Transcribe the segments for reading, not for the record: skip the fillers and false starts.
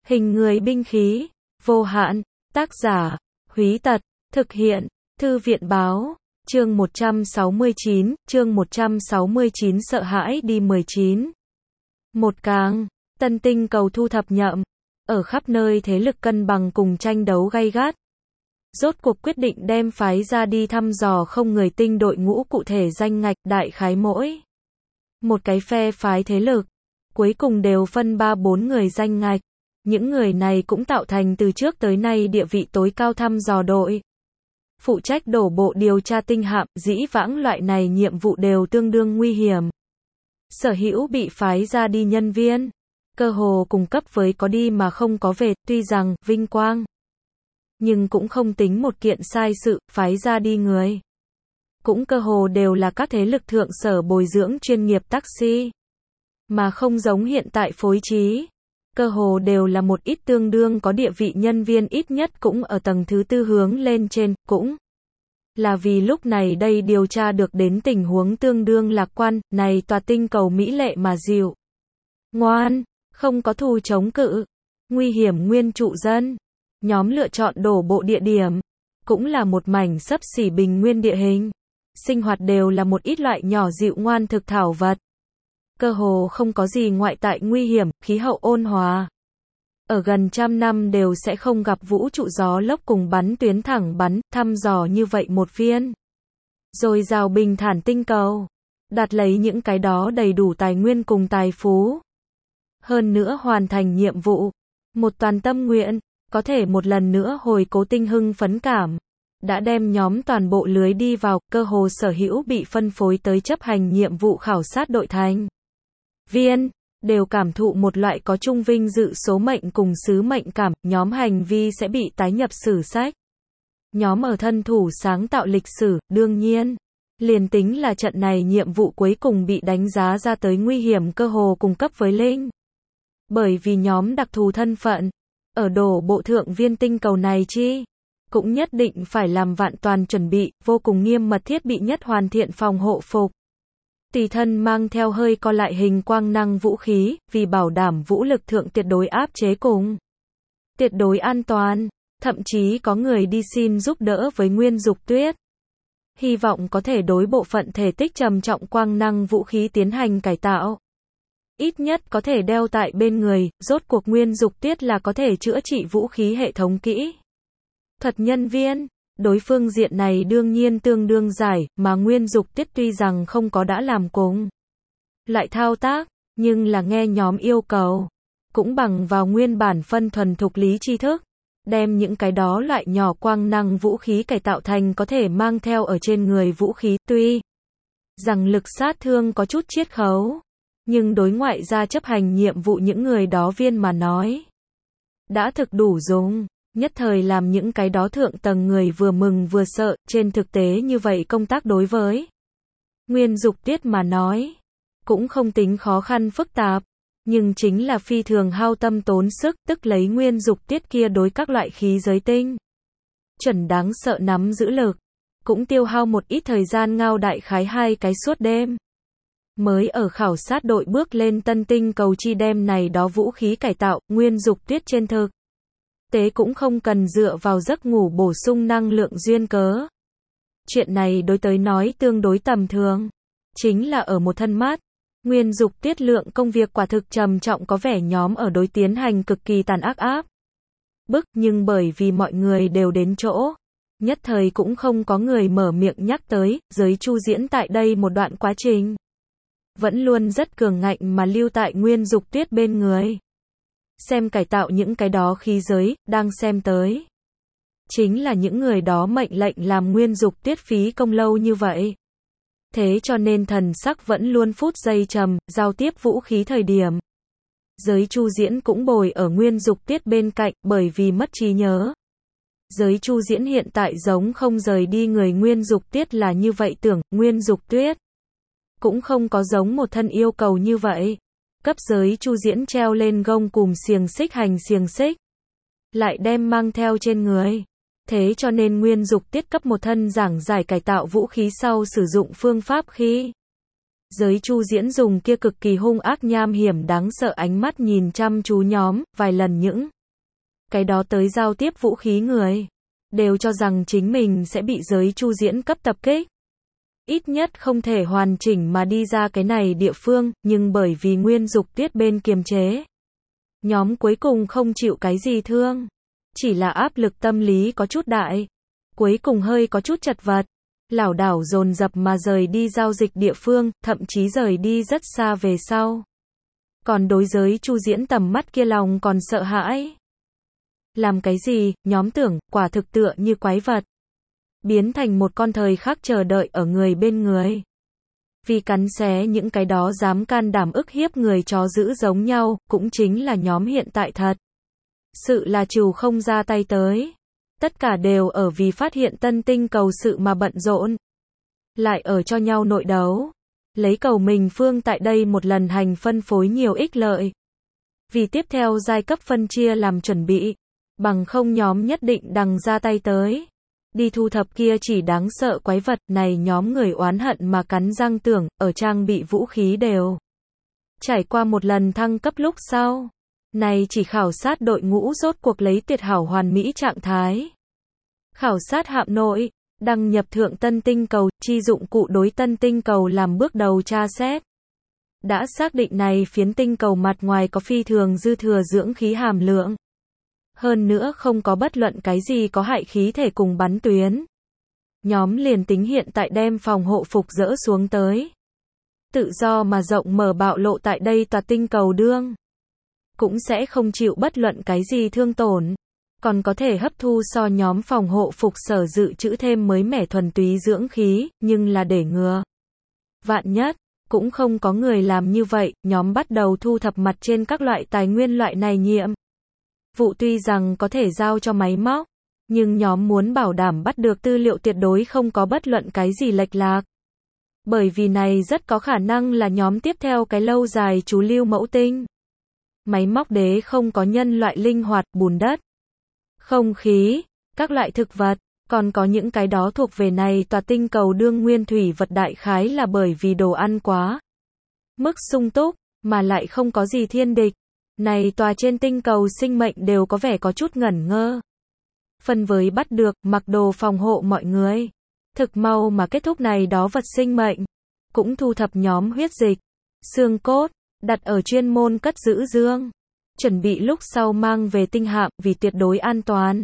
Hình người binh khí, vô hạn, tác giả, Húy Tật, thực hiện, Thư viện báo, chương 169, sợ hãi đi 19. Một càng, tân tinh cầu thu thập nhậm, ở khắp nơi thế lực cân bằng cùng tranh đấu gay gắt. Rốt cuộc quyết định đem phái ra đi thăm dò không người tinh đội ngũ cụ thể danh ngạch, đại khái mỗi một cái phe phái thế lực. Cuối cùng đều phân 3-4 người danh ngạch. Những người này cũng tạo thành từ trước tới nay địa vị tối cao thăm dò đội. Phụ trách đổ bộ điều tra tinh hạm, dĩ vãng loại này nhiệm vụ đều tương đương nguy hiểm. Sở hữu bị phái ra đi nhân viên, cơ hồ cùng cấp với có đi mà không có về, tuy rằng, vinh quang. Nhưng cũng không tính một kiện sai sự, phái ra đi người. Cũng cơ hồ đều là các thế lực thượng sở bồi dưỡng chuyên nghiệp taxi. Mà không giống hiện tại phối trí. Cơ hồ đều là một ít tương đương có địa vị nhân viên ít nhất cũng ở tầng thứ tư hướng lên trên, cũng là vì lúc này đây điều tra được đến tình huống tương đương lạc quan, này tòa tinh cầu mỹ lệ mà dịu. Ngoan, không có thù chống cự, nguy hiểm nguyên trụ dân. Nhóm lựa chọn đổ bộ địa điểm, cũng là một mảnh xấp xỉ bình nguyên địa hình. Sinh hoạt đều là một ít loại nhỏ dịu ngoan thực thảo vật. Cơ hồ không có gì ngoại tại nguy hiểm, khí hậu ôn hòa. Ở gần 100 năm đều sẽ không gặp vũ trụ gió lốc cùng bắn tuyến thẳng bắn, thăm dò như vậy một viên. Rồi rào bình thản tinh cầu. Đạt lấy những cái đó đầy đủ tài nguyên cùng tài phú. Hơn nữa hoàn thành nhiệm vụ. Một toàn tâm nguyện, có thể một lần nữa hồi cố tinh hưng phấn cảm. Đã đem nhóm toàn bộ lưới đi vào, cơ hồ sở hữu bị phân phối tới chấp hành nhiệm vụ khảo sát đội thành viên, đều cảm thụ một loại có chung vinh dự số mệnh cùng sứ mệnh cảm, nhóm hành vi sẽ bị tái nhập sử sách. Nhóm ở thân thủ sáng tạo lịch sử, đương nhiên. Liền tính là trận này nhiệm vụ cuối cùng bị đánh giá ra tới nguy hiểm cơ hồ cùng cấp với linh. Bởi vì nhóm đặc thù thân phận, ở đổ bộ thượng viên tinh cầu này chi, cũng nhất định phải làm vạn toàn chuẩn bị, vô cùng nghiêm mật thiết bị nhất hoàn thiện phòng hộ phục. Tùy thân mang theo hơi co lại hình quang năng vũ khí, vì bảo đảm vũ lực thượng tuyệt đối áp chế cùng tuyệt đối an toàn, thậm chí có người đi xin giúp đỡ với Nguyên Dục Tuyết. Hy vọng có thể đối bộ phận thể tích trầm trọng quang năng vũ khí tiến hành cải tạo. Ít nhất có thể đeo tại bên người, rốt cuộc Nguyên Dục Tuyết là có thể chữa trị vũ khí hệ thống kỹ thuật nhân viên. Đối phương diện này đương nhiên tương đương giải, mà Nguyên Dục Tuyết tuy rằng không có đã làm cùng lại thao tác, nhưng là nghe nhóm yêu cầu, cũng bằng vào nguyên bản phân thuần thục lý tri thức, đem những cái đó loại nhỏ quang năng vũ khí cải tạo thành có thể mang theo ở trên người vũ khí, tuy rằng lực sát thương có chút chiết khấu, nhưng đối ngoại ra chấp hành nhiệm vụ những người đó viên mà nói, đã thực đủ dùng. Nhất thời làm những cái đó thượng tầng người vừa mừng vừa sợ, trên thực tế như vậy công tác đối với Nguyên Dục Tuyết mà nói, cũng không tính khó khăn phức tạp, nhưng chính là phi thường hao tâm tốn sức, tức lấy Nguyên Dục Tuyết kia đối các loại khí giới tinh chuẩn đáng sợ nắm giữ lực, cũng tiêu hao một ít thời gian ngao đại khái 2 cái suốt đêm. Mới ở khảo sát đội bước lên tân tinh cầu chi đem này đó vũ khí cải tạo, Nguyên Dục Tuyết trên thực tế cũng không cần dựa vào giấc ngủ bổ sung năng lượng duyên cớ. Chuyện này đối tới nói tương đối tầm thường. Chính là ở một thân mát. Nguyên Dục Tuyết lượng công việc quả thực trầm trọng có vẻ nhóm ở đối tiến hành cực kỳ tàn ác áp bức, nhưng bởi vì mọi người đều đến chỗ, nhất thời cũng không có người mở miệng nhắc tới, giới Chu Diễn tại đây một đoạn quá trình. Vẫn luôn rất cường ngạnh mà lưu tại Nguyên Dục Tuyết bên người. Xem cải tạo những cái đó khí giới, đang xem tới. Chính là những người đó mệnh lệnh làm Nguyên Dục Tuyết phí công lâu như vậy. Thế cho nên thần sắc vẫn luôn phút giây trầm, giao tiếp vũ khí thời điểm. Giới Chu Diễn cũng bồi ở Nguyên Dục Tuyết bên cạnh, bởi vì mất trí nhớ. Giới Chu Diễn hiện tại giống không rời đi người Nguyên Dục Tuyết là như vậy tưởng, Nguyên Dục Tuyết cũng không có giống một thân yêu cầu như vậy. Cấp giới Chu Diễn treo lên gông cùm xiềng xích hành xiềng xích, lại đem mang theo trên người. Thế cho nên Nguyên Dục Tuyết cấp một thân giảng giải cải tạo vũ khí sau sử dụng phương pháp khi giới Chu Diễn dùng kia cực kỳ hung ác nham hiểm đáng sợ ánh mắt nhìn chăm chú nhóm, vài lần những cái đó tới giao tiếp vũ khí người, đều cho rằng chính mình sẽ bị giới chu diễn cấp tập kích. Ít nhất không thể hoàn chỉnh mà đi ra cái này địa phương, nhưng bởi vì Nguyên Dục Tuyết bên kiềm chế, nhóm cuối cùng không chịu cái gì thương. Chỉ là áp lực tâm lý có chút đại. Cuối cùng hơi có chút chật vật. Lảo đảo dồn dập mà rời đi giao dịch địa phương, thậm chí rời đi rất xa về sau. Còn đối giới chu diễn tầm mắt kia lòng còn sợ hãi. Làm cái gì, nhóm tưởng, quả thực tựa như quái vật. Biến thành một con thời khắc chờ đợi ở người bên người. Vì cắn xé những cái đó dám can đảm ức hiếp người chó dữ giống nhau, cũng chính là nhóm hiện tại thật. Sự là trừ không ra tay tới. Tất cả đều ở vì phát hiện tân tinh cầu sự mà bận rộn. Lại ở cho nhau nội đấu. Lấy cầu mình phương tại đây một lần hành phân phối nhiều ích lợi. Vì tiếp theo giai cấp phân chia làm chuẩn bị. Bằng không nhóm nhất định đằng ra tay tới. Đi thu thập kia chỉ đáng sợ quái vật này nhóm người oán hận mà cắn răng tưởng, ở trang bị vũ khí đều. Trải qua một lần thăng cấp lúc sau. Này chỉ khảo sát đội ngũ rốt cuộc lấy tuyệt hảo hoàn mỹ trạng thái. Khảo sát hạm nội, đăng nhập thượng tân tinh cầu, chi dụng cụ đối tân tinh cầu làm bước đầu tra xét. Đã xác định này phiến tinh cầu mặt ngoài có phi thường dư thừa dưỡng khí hàm lượng. Hơn nữa không có bất luận cái gì có hại khí thể cùng bắn tuyến. Nhóm liền tính hiện tại đem phòng hộ phục dỡ xuống tới. Tự do mà rộng mở bạo lộ tại đây tòa tinh cầu đương. Cũng sẽ không chịu bất luận cái gì thương tổn. Còn có thể hấp thu so nhóm phòng hộ phục sở dự trữ thêm mới mẻ thuần túy dưỡng khí, nhưng là để ngừa. Vạn nhất, cũng không có người làm như vậy, nhóm bắt đầu thu thập mặt trên các loại tài nguyên loại này nhiệm. Vụ tuy rằng có thể giao cho máy móc, nhưng nhóm muốn bảo đảm bắt được tư liệu tuyệt đối không có bất luận cái gì lệch lạc. Bởi vì này rất có khả năng là nhóm tiếp theo cái lâu dài trú lưu mẫu tinh. Máy móc đế không có nhân loại linh hoạt, bùn đất, không khí, các loại thực vật, còn có những cái đó thuộc về này tòa tinh cầu đương nguyên thủy vật đại khái là bởi vì đồ ăn quá mức sung túc, mà lại không có gì thiên địch. Này tòa trên tinh cầu sinh mệnh đều có vẻ có chút ngẩn ngơ. Phân với bắt được, mặc đồ phòng hộ mọi người. Thực mau mà kết thúc này đó vật sinh mệnh. Cũng thu thập nhóm huyết dịch, xương cốt, đặt ở chuyên môn cất giữ dương. Chuẩn bị lúc sau mang về tinh hạm vì tuyệt đối an toàn.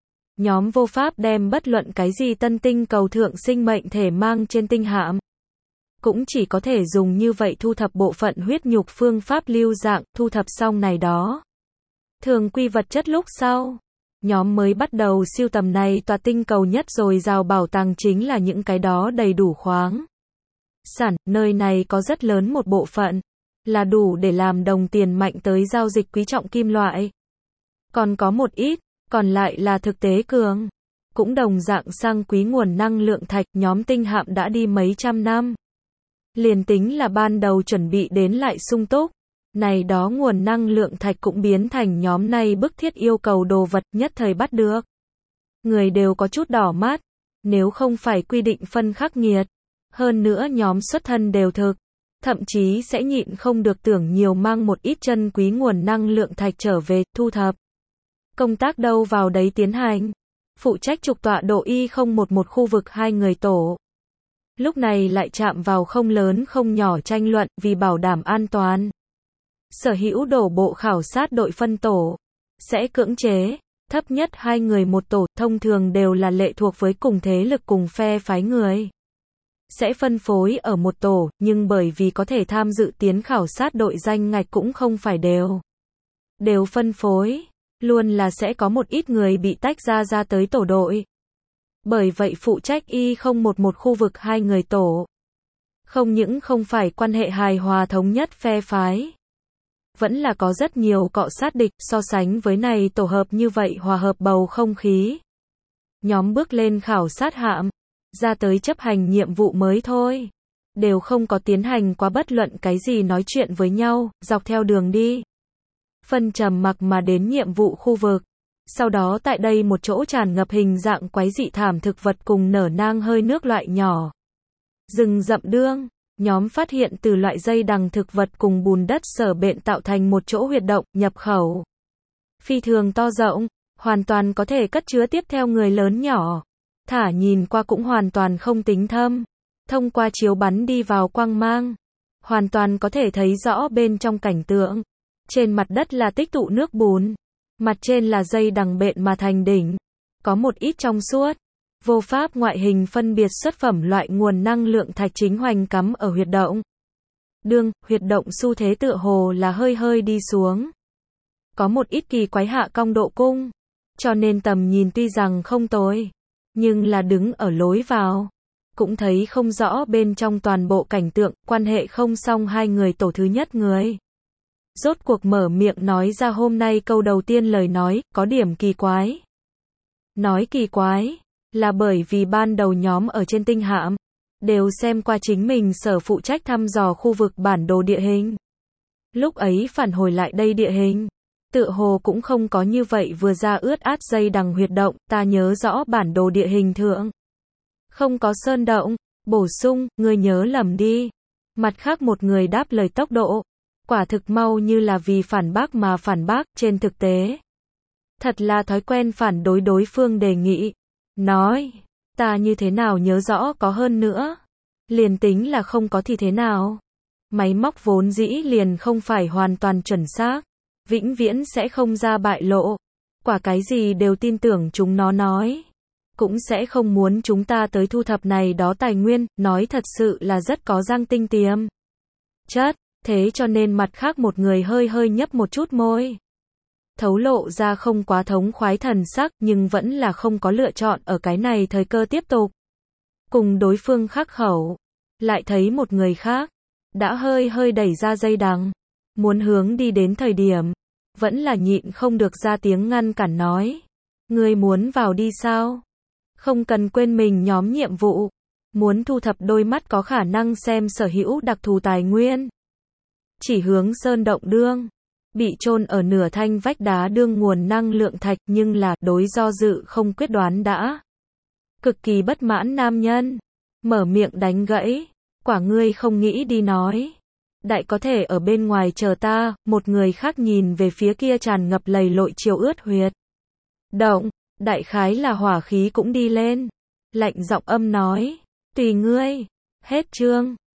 Nhóm vô pháp đem bất luận cái gì tân tinh cầu thượng sinh mệnh thể mang trên tinh hạm. Cũng chỉ có thể dùng như vậy thu thập bộ phận huyết nhục phương pháp lưu dạng, thu thập xong này đó. Thường quy vật chất lúc sau. Nhóm mới bắt đầu siêu tầm này tòa tinh cầu nhất rồi rào bảo tàng chính là những cái đó đầy đủ khoáng. Sản, nơi này có rất lớn một bộ phận. Là đủ để làm đồng tiền mạnh tới giao dịch quý trọng kim loại. Còn có một ít, còn lại là thực tế cường. Cũng đồng dạng sang quý nguồn năng lượng thạch, nhóm tinh hạm đã đi mấy trăm năm. Liền tính là ban đầu chuẩn bị đến lại sung túc. Này đó nguồn năng lượng thạch cũng biến thành nhóm này bức thiết yêu cầu đồ vật nhất thời bắt được. Người đều có chút đỏ mắt. Nếu không phải quy định phân khắc nghiệt. Hơn nữa nhóm xuất thân đều thực. Thậm chí sẽ nhịn không được tưởng nhiều mang một ít chân quý nguồn năng lượng thạch trở về, thu thập. Công tác đâu vào đấy tiến hành. Phụ trách trục tọa độ Y011 khu vực 2 người tổ. Lúc này lại chạm vào không lớn không nhỏ tranh luận vì bảo đảm an toàn. Sở hữu đổ bộ khảo sát đội phân tổ. Sẽ cưỡng chế. Thấp nhất 2 người một tổ, thông thường đều là lệ thuộc với cùng thế lực cùng phe phái người. Sẽ phân phối ở một tổ, nhưng bởi vì có thể tham dự tiến khảo sát đội danh ngạch cũng không phải đều phân phối, luôn là sẽ có một ít người bị tách ra tới tổ đội. Bởi vậy phụ trách Y011 khu vực 2 người tổ. Không những không phải quan hệ hài hòa thống nhất phe phái. Vẫn là có rất nhiều cọ sát địch so sánh với này tổ hợp như vậy hòa hợp bầu không khí. Nhóm bước lên khảo sát hạm. Ra tới chấp hành nhiệm vụ mới thôi. Đều không có tiến hành qua bất luận cái gì nói chuyện với nhau, dọc theo đường đi. Phân trầm mặc mà đến nhiệm vụ khu vực. Sau đó tại đây một chỗ tràn ngập hình dạng quái dị thảm thực vật cùng nở nang hơi nước loại nhỏ. Rừng rậm đương, nhóm phát hiện từ loại dây đằng thực vật cùng bùn đất sở bện tạo thành một chỗ huyệt động, nhập khẩu. phi thường to rộng, hoàn toàn có thể cất chứa tiếp theo người lớn nhỏ. Thả nhìn qua cũng hoàn toàn không tính thâm. Thông qua chiếu bắn đi vào quang mang, hoàn toàn có thể thấy rõ bên trong cảnh tượng. Trên mặt đất là tích tụ nước bùn, mặt trên là dây đằng bện mà thành đỉnh, có một ít trong suốt, vô pháp ngoại hình phân biệt xuất phẩm loại nguồn năng lượng thạch chính hoành cắm ở huyệt động. Huyệt động xu thế tựa hồ là hơi hơi đi xuống. Có một ít kỳ quái hạ cong độ cung, cho nên tầm nhìn tuy rằng không tối, nhưng là đứng ở lối vào, cũng thấy không rõ bên trong toàn bộ cảnh tượng, quan hệ không xong hai người tổ thứ nhất người. Rốt cuộc mở miệng nói ra hôm nay câu đầu tiên lời nói, có điểm kỳ quái. Nói kỳ quái, là bởi vì ban đầu nhóm ở trên tinh hạm, đều xem qua chính mình sở phụ trách thăm dò khu vực bản đồ địa hình. Lúc ấy phản hồi lại đây địa hình, tựa hồ cũng không có như vậy vừa ra ướt át dây đằng huyệt động, ta nhớ rõ bản đồ địa hình thượng. Không có sơn động, bổ sung, ngươi nhớ lầm đi. Mặt khác một người đáp lời tốc độ, quả thực mau như là vì phản bác mà phản bác, trên thực tế. Thật là thói quen phản đối đối phương đề nghị. Nói, ta như thế nào nhớ rõ có hơn nữa. Liền tính là không có thì thế nào. Máy móc vốn dĩ liền không phải hoàn toàn chuẩn xác, vĩnh viễn sẽ không ra bại lộ. Quả cái gì đều tin tưởng chúng nó nói. Cũng sẽ không muốn chúng ta tới thu thập này đó tài nguyên, nói thật sự là rất có giang tinh tiềm chất, thế cho nên mặt khác một người hơi hơi nhấp một chút môi. Thấu lộ ra không quá thống khoái thần sắc, nhưng vẫn là không có lựa chọn ở cái này thời cơ tiếp tục. Cùng đối phương khắc khẩu, lại thấy một người khác, đã hơi hơi đẩy ra dây đằng, muốn hướng đi đến thời điểm, vẫn là nhịn không được ra tiếng ngăn cản nói. Ngươi muốn vào đi sao? Không cần quên mình nhóm nhiệm vụ. Muốn thu thập đôi mắt có khả năng xem sở hữu đặc thù tài nguyên. Chỉ hướng sơn động đương. Bị chôn ở nửa thanh vách đá đương nguồn năng lượng thạch nhưng là đối do dự không quyết đoán đã. Cực kỳ bất mãn nam nhân. Mở miệng đánh gãy. Quả ngươi không nghĩ đi nói. Đại có thể ở bên ngoài chờ ta, một người khác nhìn về phía kia tràn ngập lầy lội chiều ướt huyệt động. Đại khái là hỏa khí cũng đi lên. Lạnh giọng âm nói. Tùy ngươi. Hết chương.